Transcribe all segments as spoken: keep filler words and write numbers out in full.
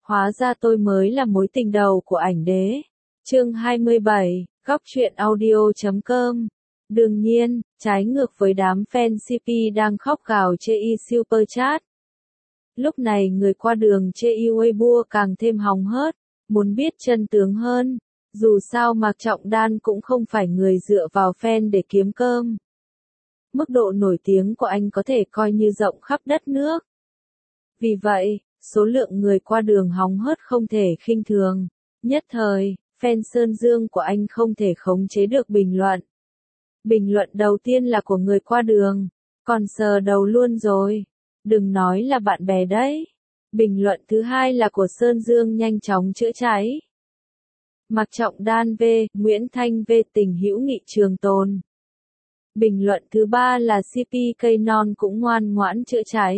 Hóa ra tôi mới là mối tình đầu của ảnh đế. Chương hai mươi bảy, góc truyện audio chấm com. Đương nhiên, trái ngược với đám fan xê pê đang khóc gào chê y super chat. Lúc này người qua đường chê y Weibo càng thêm hóng hớt, muốn biết chân tướng hơn. Dù sao Mạc Trọng Đan cũng không phải người dựa vào fan để kiếm cơm. Mức độ nổi tiếng của anh có thể coi như rộng khắp đất nước. Vì vậy, số lượng người qua đường hóng hớt không thể khinh thường. Nhất thời, fan Sơn Dương của anh không thể khống chế được bình luận. Bình luận đầu tiên là của người qua đường, còn sờ đầu luôn rồi. Đừng nói là bạn bè đấy. Bình luận thứ hai là của Sơn Dương nhanh chóng chữa cháy. Mạc Trọng Đan V, Nguyễn Thanh V tình hữu nghị trường tồn. Bình luận thứ ba là xê pê cây non cũng ngoan ngoãn chữa cháy.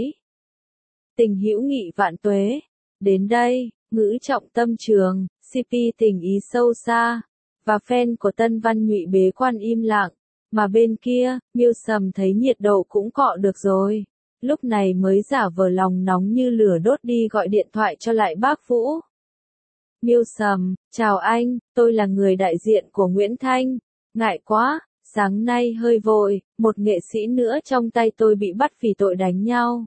Tình hữu nghị vạn tuế. Đến đây, ngữ trọng tâm trường, xê pê tình ý sâu xa, và fan của Tân Văn Nhụy bế quan im lặng, mà bên kia, Miêu Sầm thấy nhiệt độ cũng cọ được rồi. Lúc này mới giả vờ lòng nóng như lửa đốt đi gọi điện thoại cho lại bác Vũ. Miêu Sầm, chào anh, tôi là người đại diện của Nguyễn Thanh. Ngại quá, sáng nay hơi vội, một nghệ sĩ nữa trong tay tôi bị bắt vì tội đánh nhau.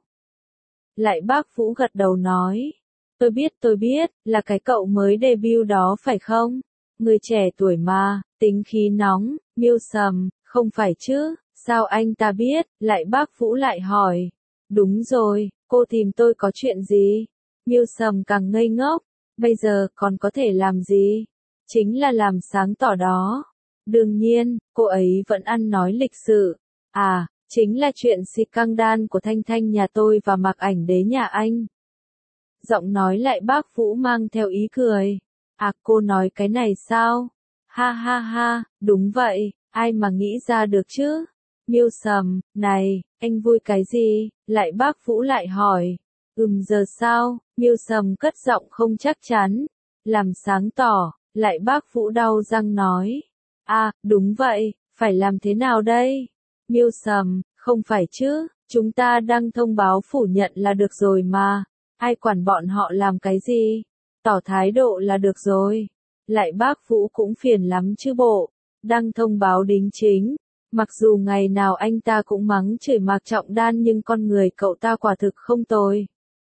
Lại bác Vũ gật đầu nói. Tôi biết tôi biết, là cái cậu mới debut đó phải không? Người trẻ tuổi mà, tính khí nóng. Miêu Sầm, không phải chứ, sao anh ta biết? Lại bác Vũ lại hỏi. Đúng rồi, cô tìm tôi có chuyện gì? Miêu Sầm càng ngây ngốc. Bây giờ còn có thể làm gì? Chính là làm sáng tỏ đó. Đương nhiên, cô ấy vẫn ăn nói lịch sự. À, chính là chuyện scandal của Thanh Thanh nhà tôi và Mạc Ảnh Đế nhà anh. Giọng nói lại bác Vũ mang theo ý cười. À, cô nói cái này sao? Ha ha ha, đúng vậy, ai mà nghĩ ra được chứ? Miêu Sầm, này, anh vui cái gì? Lại bác Vũ lại hỏi. Ừm giờ sao? Miêu Sầm cất giọng không chắc chắn. Làm sáng tỏ, lại bác Vũ đau răng nói. À, đúng vậy, phải làm thế nào đây? Miêu Sầm, không phải chứ, chúng ta đăng thông báo phủ nhận là được rồi mà. Ai quản bọn họ làm cái gì? Tỏ thái độ là được rồi. Lại bác Vũ cũng phiền lắm chứ bộ. Đăng thông báo đính chính. Mặc dù ngày nào anh ta cũng mắng chửi Mạc Trọng Đan nhưng con người cậu ta quả thực không tồi.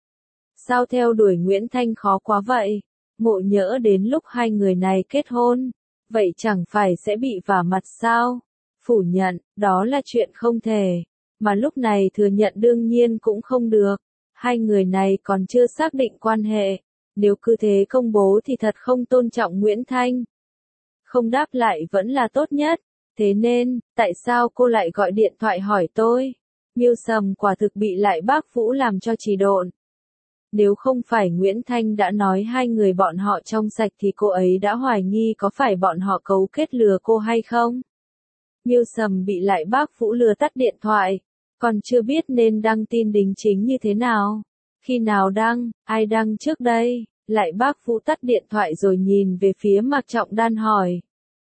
Sao theo đuổi Nguyễn Thanh khó quá vậy? Ngộ nhỡ đến lúc hai người này kết hôn, vậy chẳng phải sẽ bị vả mặt sao? Phủ nhận, đó là chuyện không thể. Mà lúc này thừa nhận đương nhiên cũng không được. Hai người này còn chưa xác định quan hệ. Nếu cứ thế công bố thì thật không tôn trọng Nguyễn Thanh. Không đáp lại vẫn là tốt nhất. Thế nên, tại sao cô lại gọi điện thoại hỏi tôi? Miêu Sầm quả thực bị lại bác Vũ làm cho trì độn. Nếu không phải Nguyễn Thanh đã nói hai người bọn họ trong sạch thì cô ấy đã hoài nghi có phải bọn họ cấu kết lừa cô hay không? Miêu Sầm bị lại bác Vũ lừa tắt điện thoại. Còn chưa biết nên đăng tin đính chính như thế nào. Khi nào đăng, ai đăng trước đây? Lại bác Vũ tắt điện thoại rồi nhìn về phía Mạc Trọng Đan hỏi.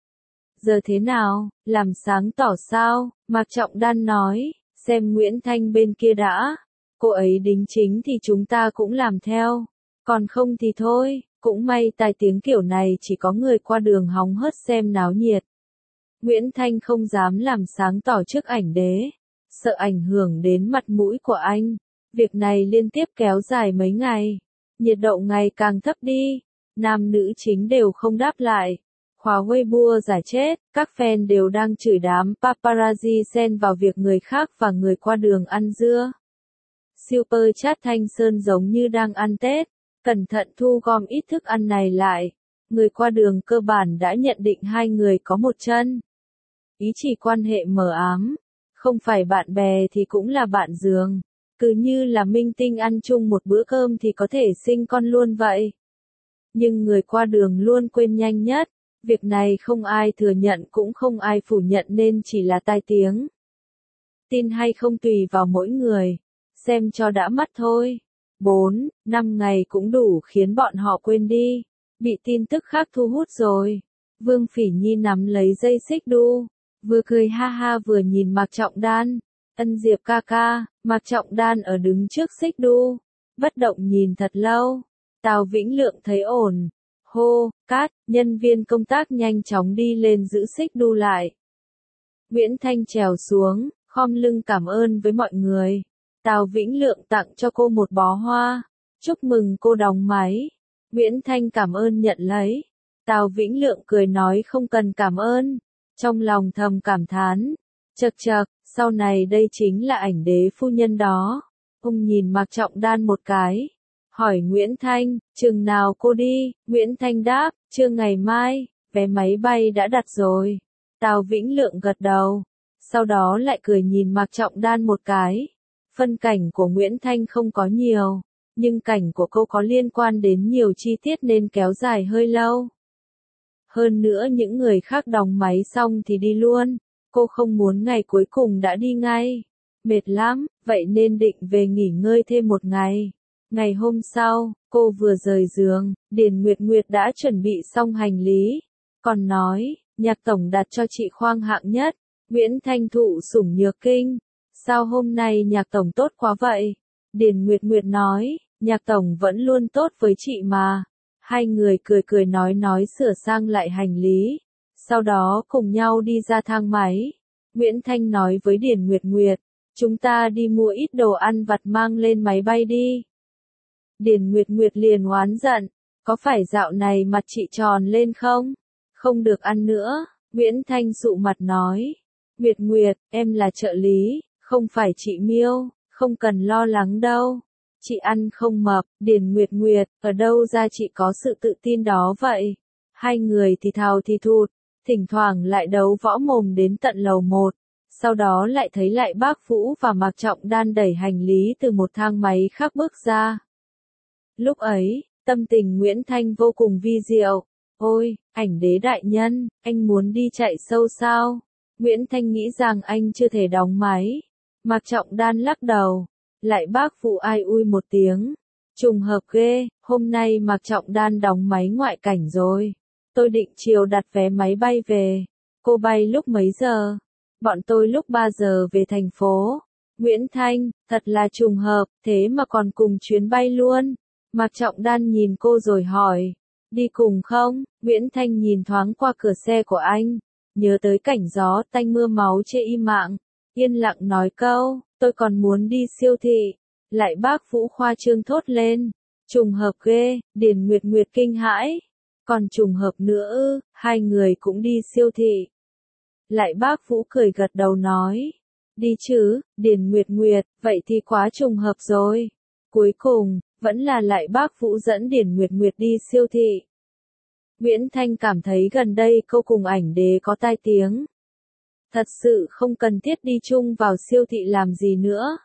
Giờ thế nào, làm sáng tỏ sao? Mạc Trọng Đan nói, xem Nguyễn Thanh bên kia đã. Cô ấy đính chính thì chúng ta cũng làm theo. Còn không thì thôi, cũng may tai tiếng kiểu này chỉ có người qua đường hóng hớt xem náo nhiệt. Nguyễn Thanh không dám làm sáng tỏ trước Ảnh Đế. Sợ ảnh hưởng đến mặt mũi của anh. Việc này liên tiếp kéo dài mấy ngày. Nhiệt độ ngày càng thấp đi. Nam nữ chính đều không đáp lại. Khóa Weibo giải chết, các fan đều đang chửi đám paparazzi xen vào việc người khác và người qua đường ăn dưa. Super chat Thanh Sơn giống như đang ăn Tết, cẩn thận thu gom ít thức ăn này lại. Người qua đường cơ bản đã nhận định hai người có một chân. Ý chỉ quan hệ mờ ám, không phải bạn bè thì cũng là bạn giường. Cứ như là minh tinh ăn chung một bữa cơm thì có thể sinh con luôn vậy. Nhưng người qua đường luôn quên nhanh nhất. Việc này không ai thừa nhận cũng không ai phủ nhận nên chỉ là tai tiếng. Tin hay không tùy vào mỗi người. Xem cho đã mắt thôi. bốn, năm ngày cũng đủ khiến bọn họ quên đi. Bị tin tức khác thu hút rồi. Vương Phỉ Nhi nắm lấy dây xích đu. Vừa cười ha ha vừa nhìn Mạc Trọng Đan. Ân Diệp ca ca, Mạc Trọng Đan ở đứng trước xích đu. Bất động nhìn thật lâu. Tào Vĩnh Lượng thấy ổn. Hô, cát, nhân viên công tác nhanh chóng đi lên giữ xích đu lại. Nguyễn Thanh trèo xuống, khom lưng cảm ơn với mọi người. Tào Vĩnh Lượng tặng cho cô một bó hoa. Chúc mừng cô đóng máy. Nguyễn Thanh cảm ơn nhận lấy. Tào Vĩnh Lượng cười nói không cần cảm ơn. Trong lòng thầm cảm thán. Chậc chậc, sau này đây chính là ảnh đế phu nhân đó. Ông nhìn Mạc Trọng Đan một cái. Hỏi Nguyễn Thanh, chừng nào cô đi? Nguyễn Thanh đáp, chưa ngày mai, vé máy bay đã đặt rồi. Tào Vĩnh Lượng gật đầu. Sau đó lại cười nhìn Mạc Trọng Đan một cái. Phân cảnh của Nguyễn Thanh không có nhiều, nhưng cảnh của cô có liên quan đến nhiều chi tiết nên kéo dài hơi lâu. Hơn nữa những người khác đóng máy xong thì đi luôn. Cô không muốn ngày cuối cùng đã đi ngay. Mệt lắm, vậy nên định về nghỉ ngơi thêm một ngày. Ngày hôm sau, cô vừa rời giường, Điền Nguyệt Nguyệt đã chuẩn bị xong hành lý. Còn nói, Nhạc tổng đặt cho chị khoang hạng nhất. Nguyễn Thanh thụ sủng nhược kinh. Sao hôm nay Nhạc tổng tốt quá vậy? Điền Nguyệt Nguyệt nói, Nhạc tổng vẫn luôn tốt với chị mà. Hai người cười cười nói nói sửa sang lại hành lý. Sau đó cùng nhau đi ra thang máy. Nguyễn Thanh nói với Điền Nguyệt Nguyệt, chúng ta đi mua ít đồ ăn vặt mang lên máy bay đi. Điền Nguyệt Nguyệt liền oán giận, có phải dạo này mặt chị tròn lên không? Không được ăn nữa. Nguyễn Thanh sụ mặt nói, Nguyệt Nguyệt, em là trợ lý, không phải chị Miêu, không cần lo lắng đâu. Chị ăn không mập. Điền Nguyệt Nguyệt, ở đâu ra chị có sự tự tin đó vậy? Hai người thì thào thì thụt, thỉnh thoảng lại đấu võ mồm đến tận lầu một. Sau đó lại thấy lại bác Vũ và Mạc Trọng Đan đẩy hành lý từ một thang máy khác bước ra. Lúc ấy, tâm tình Nguyễn Thanh vô cùng vi diệu. Ôi, ảnh đế đại nhân, anh muốn đi chạy sâu sao? Nguyễn Thanh nghĩ rằng anh chưa thể đóng máy. Mạc Trọng Đan lắc đầu. Lại bác Vũ ai ui một tiếng. Trùng hợp ghê, hôm nay Mạc Trọng Đan đóng máy ngoại cảnh rồi. Tôi định chiều đặt vé máy bay về. Cô bay lúc mấy giờ? Bọn tôi lúc ba giờ về thành phố. Nguyễn Thanh, thật là trùng hợp, thế mà còn cùng chuyến bay luôn. Mạc Trọng Đan nhìn cô rồi hỏi, đi cùng không? Nguyễn Thanh nhìn thoáng qua cửa xe của anh, nhớ tới cảnh gió tanh mưa máu chê im mạng, yên lặng nói câu, tôi còn muốn đi siêu thị. Lại bác Vũ khoa trương thốt lên, trùng hợp ghê. Điền Nguyệt Nguyệt kinh hãi, còn trùng hợp nữa ư? Hai người cũng đi siêu thị. Lại bác Vũ cười gật đầu nói, đi chứ. Điền Nguyệt Nguyệt, vậy thì quá trùng hợp rồi. Cuối cùng, vẫn là lại bác Vũ dẫn Điền Nguyệt Nguyệt đi siêu thị. Nguyễn Thanh cảm thấy gần đây cô cùng ảnh đế có tai tiếng. Thật sự không cần thiết đi chung vào siêu thị làm gì nữa.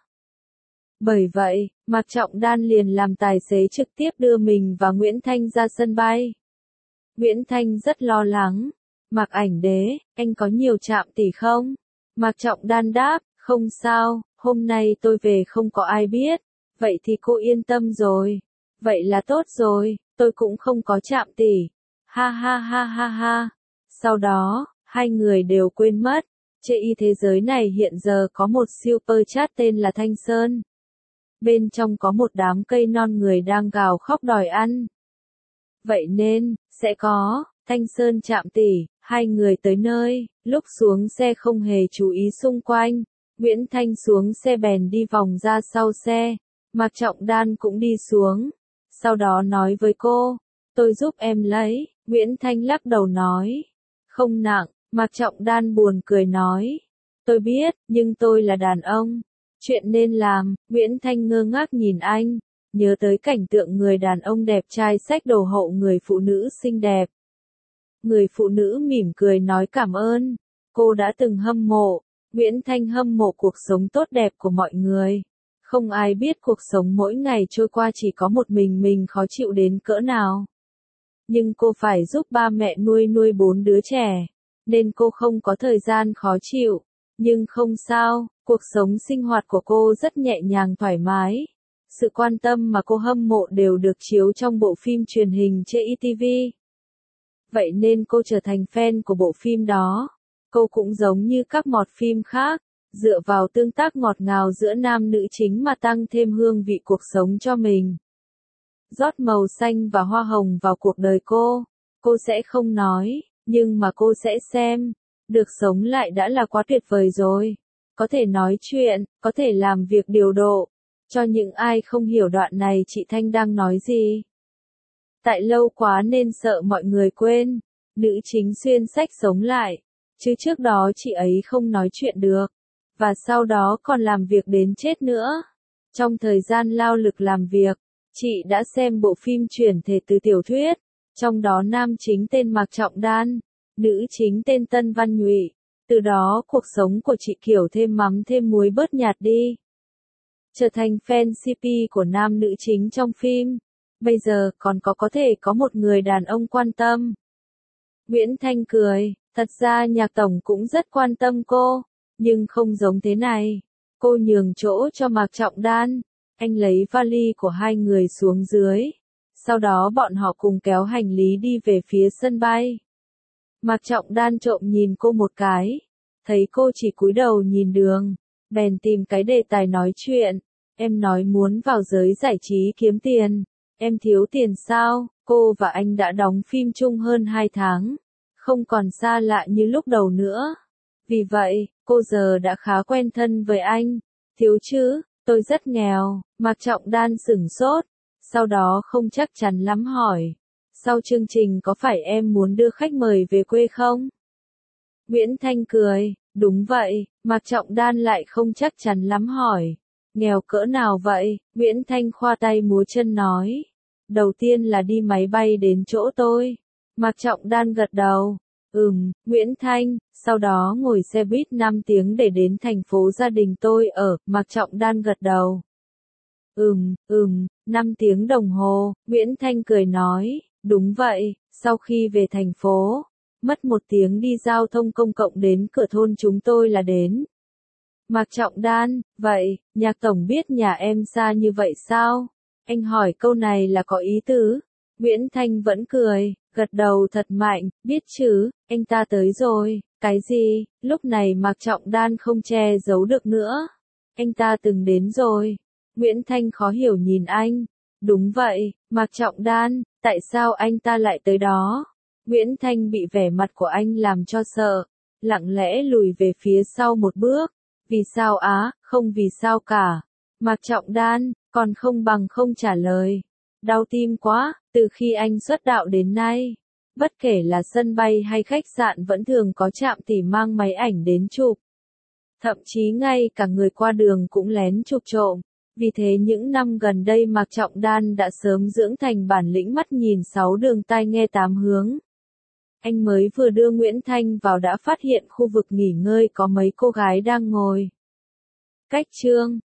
Bởi vậy, Mạc Trọng Đan liền làm tài xế trực tiếp đưa mình và Nguyễn Thanh ra sân bay. Nguyễn Thanh rất lo lắng. Mạc ảnh đế, anh có nhiều trạm tỷ không? Mạc Trọng Đan đáp, không sao, hôm nay tôi về không có ai biết. Vậy thì cô yên tâm rồi. Vậy là tốt rồi, tôi cũng không có trạm tỷ. Ha ha ha ha ha. Sau đó, hai người đều quên mất. Chê y thế giới này hiện giờ có một super chat tên là Thanh Sơn. Bên trong có một đám cây non người đang gào khóc đòi ăn. Vậy nên, sẽ có, Thanh Sơn trạm tỷ. Hai người tới nơi, lúc xuống xe không hề chú ý xung quanh. Nguyễn Thanh xuống xe bèn đi vòng ra sau xe. Mạc Trọng Đan cũng đi xuống. Sau đó nói với cô, tôi giúp em lấy. Nguyễn Thanh lắc đầu nói, không nặng. Mạc Trọng Đan buồn cười nói, tôi biết, nhưng tôi là đàn ông. Chuyện nên làm. Nguyễn Thanh ngơ ngác nhìn anh, nhớ tới cảnh tượng người đàn ông đẹp trai xách đồ hộ người phụ nữ xinh đẹp. Người phụ nữ mỉm cười nói cảm ơn. Cô đã từng hâm mộ. Nguyễn Thanh hâm mộ cuộc sống tốt đẹp của mọi người. Không ai biết cuộc sống mỗi ngày trôi qua chỉ có một mình mình khó chịu đến cỡ nào. Nhưng cô phải giúp ba mẹ nuôi nuôi bốn đứa trẻ, nên cô không có thời gian khó chịu. Nhưng không sao, cuộc sống sinh hoạt của cô rất nhẹ nhàng thoải mái. Sự quan tâm mà cô hâm mộ đều được chiếu trong bộ phim truyền hình trên i tê vê. Vậy nên cô trở thành fan của bộ phim đó. Cô cũng giống như các mọt phim khác, dựa vào tương tác ngọt ngào giữa nam nữ chính mà tăng thêm hương vị cuộc sống cho mình. rót màu xanh và hoa hồng vào cuộc đời cô. Cô sẽ không nói, nhưng mà cô sẽ xem. Được sống lại đã là quá tuyệt vời rồi. Có thể nói chuyện, có thể làm việc điều độ. Cho những ai không hiểu đoạn này chị Thanh đang nói gì. Tại lâu quá nên sợ mọi người quên. Nữ chính xuyên sách sống lại. Chứ trước đó chị ấy không nói chuyện được. Và sau đó còn làm việc đến chết nữa. Trong thời gian lao lực làm việc, chị đã xem bộ phim chuyển thể từ tiểu thuyết. Trong đó nam chính tên Mạc Trọng Đan, nữ chính tên Tân Văn Nhụy. Từ đó cuộc sống của chị kiểu thêm mắm thêm muối bớt nhạt đi. Trở thành fan xê pê của nam nữ chính trong phim. Bây giờ còn có có thể có một người đàn ông quan tâm. Nguyễn Thanh cười, thật ra Nhạc tổng cũng rất quan tâm cô, nhưng không giống thế này. Cô nhường chỗ cho Mạc Trọng Đan, anh lấy vali của hai người xuống dưới. Sau đó bọn họ cùng kéo hành lý đi về phía sân bay. Mạc Trọng Đan trộm nhìn cô một cái, thấy cô chỉ cúi đầu nhìn đường, bèn tìm cái đề tài nói chuyện. Em nói muốn vào giới giải trí kiếm tiền, em thiếu tiền sao? Cô và anh đã đóng phim chung hơn hai tháng, không còn xa lạ như lúc đầu nữa. Vì vậy, cô giờ đã khá quen thân với anh. Thiếu chứ, tôi rất nghèo. Mạc Trọng Đan sửng sốt, sau đó không chắc chắn lắm hỏi. Sau chương trình có phải em muốn đưa khách mời về quê không? Nguyễn Thanh cười, đúng vậy. Mạc Trọng Đan lại không chắc chắn lắm hỏi. Nghèo cỡ nào vậy? Nguyễn Thanh khoa tay múa chân nói. Đầu tiên là đi máy bay đến chỗ tôi. Mạc Trọng Đan gật đầu. Ừm, Nguyễn Thanh, sau đó ngồi xe buýt năm tiếng để đến thành phố gia đình tôi ở. Mạc Trọng Đan gật đầu. Ừm, ừm, năm tiếng đồng hồ. Nguyễn Thanh cười nói. Đúng vậy, sau khi về thành phố, mất một tiếng đi giao thông công cộng đến cửa thôn chúng tôi là đến. Mạc Trọng Đan, vậy, Nhạc tổng biết nhà em xa như vậy sao? Anh hỏi câu này là có ý tứ. Nguyễn Thanh vẫn cười, gật đầu thật mạnh, biết chứ, anh ta tới rồi. Cái gì? Lúc này Mạc Trọng Đan không che giấu được nữa. Anh ta từng đến rồi. Nguyễn Thanh khó hiểu nhìn anh. Đúng vậy, Mạc Trọng Đan, tại sao anh ta lại tới đó? Nguyễn Thanh bị vẻ mặt của anh làm cho sợ, lặng lẽ lùi về phía sau một bước. Vì sao á, không vì sao cả. Mạc Trọng Đan, còn không bằng không trả lời. Đau tim quá, từ khi anh xuất đạo đến nay, bất kể là sân bay hay khách sạn vẫn thường có trạm tỉ mang máy ảnh đến chụp. Thậm chí ngay cả người qua đường cũng lén chụp trộm. Vì thế những năm gần đây Mạc Trọng Đan đã sớm dưỡng thành bản lĩnh mắt nhìn sáu đường tai nghe tám hướng. Anh mới vừa đưa Nguyễn Thanh vào đã phát hiện khu vực nghỉ ngơi có mấy cô gái đang ngồi. Cách chương